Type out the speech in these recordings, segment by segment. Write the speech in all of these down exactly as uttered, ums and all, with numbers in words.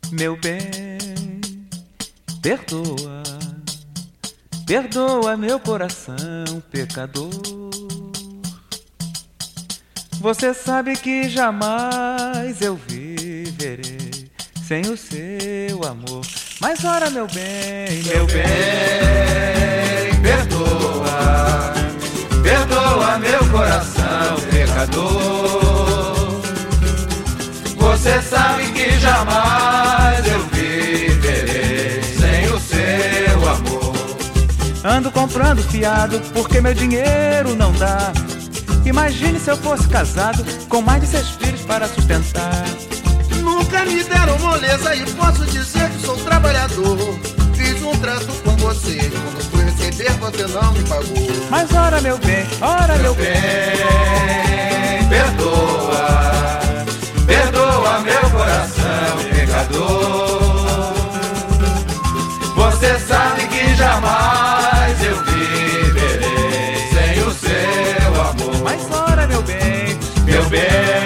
Meu bem, perdoa, perdoa meu coração pecador. Você sabe que jamais eu viverei sem o seu amor. Mas ora, meu bem, meu bem, perdoa, perdoa meu coração pecador. Você sabe que jamais eu viverei sem o seu amor. Ando comprando fiado porque meu dinheiro não dá. Imagine se eu fosse casado com mais de seis filhos para sustentar. Nunca me deram moleza e posso dizer que sou trabalhador. Fiz um trato com você e quando fui receber você não me pagou. Mas ora, meu bem, ora, meu, meu bem, bem, perdoa, perdoa meu coração pecador. Você sabe que jamais eu viverei sem o seu amor. Mas ora, meu bem, meu bem,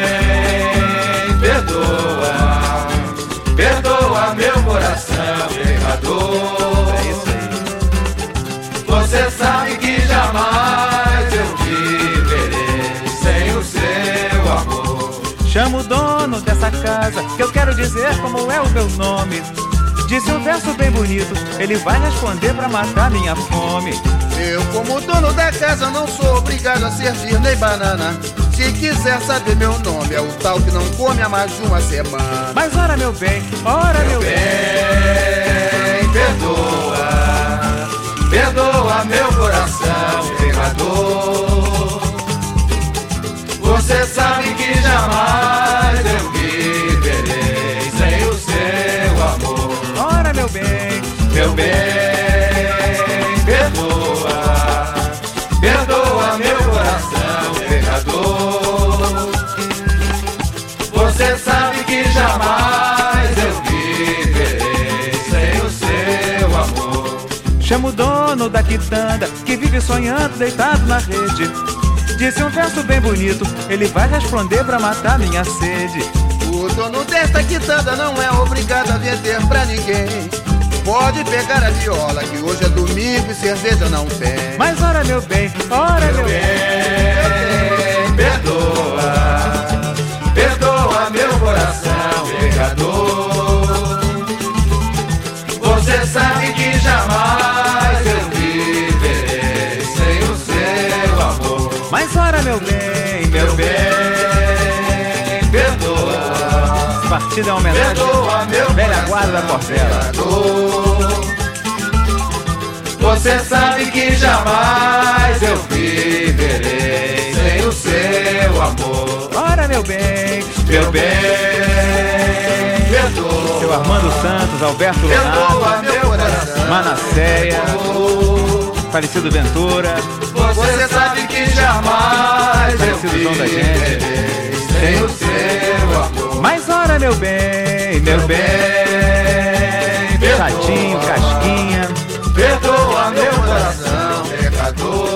perdoa, perdoa meu coração pecador. É isso aí. Você sabe que jamais eu viverei sem o seu amor. Chama o dono dessa casa, que eu quero dizer como é o meu nome. Disse um verso bem bonito, ele vai responder pra matar minha fome. Eu, como dono da casa, não sou obrigado a servir nem banana. Se quiser saber meu nome, é o tal que não come há mais de uma semana. Mas ora, meu bem, ora, meu, meu bem, bem, perdoa, perdoa meu coração pecador. Você sabe que jamais eu viverei sem o seu amor. Ora, meu bem, meu bem, perdoa, perdoa meu coração pecador. Você sabe que jamais eu viverei sem o seu amor. Chama o dono da quitanda, que vive sonhando deitado na rede. Disse um verso bem bonito, ele vai responder pra matar minha sede. O dono desta quitanda não é obrigado a vender pra ninguém. Pode pegar a viola, que hoje é domingo e cerveja não tem. Mas ora, meu bem, ora, meu, meu bem, bem, perdoa, perdoa meu coração pecador. Você sabe que jamais eu viverei sem o seu amor. Mas ora, meu bem, meu, meu bem, perdoa. Essa partida é uma homenagem perdoa meu velha guarda da Portela. Você sabe que jamais eu viverei sem o seu amor. Ora, meu bem, meu bem, perdoa. Seu Armando Santos, Alberto Lunar, meu coração, Manasseia, falecido Ventura. Você sabe que jamais eu viverei sem o seu amor. Mas ora, meu bem, meu, meu bem, bem, Chatinho, Casquinha, perdoa meu coração pecador.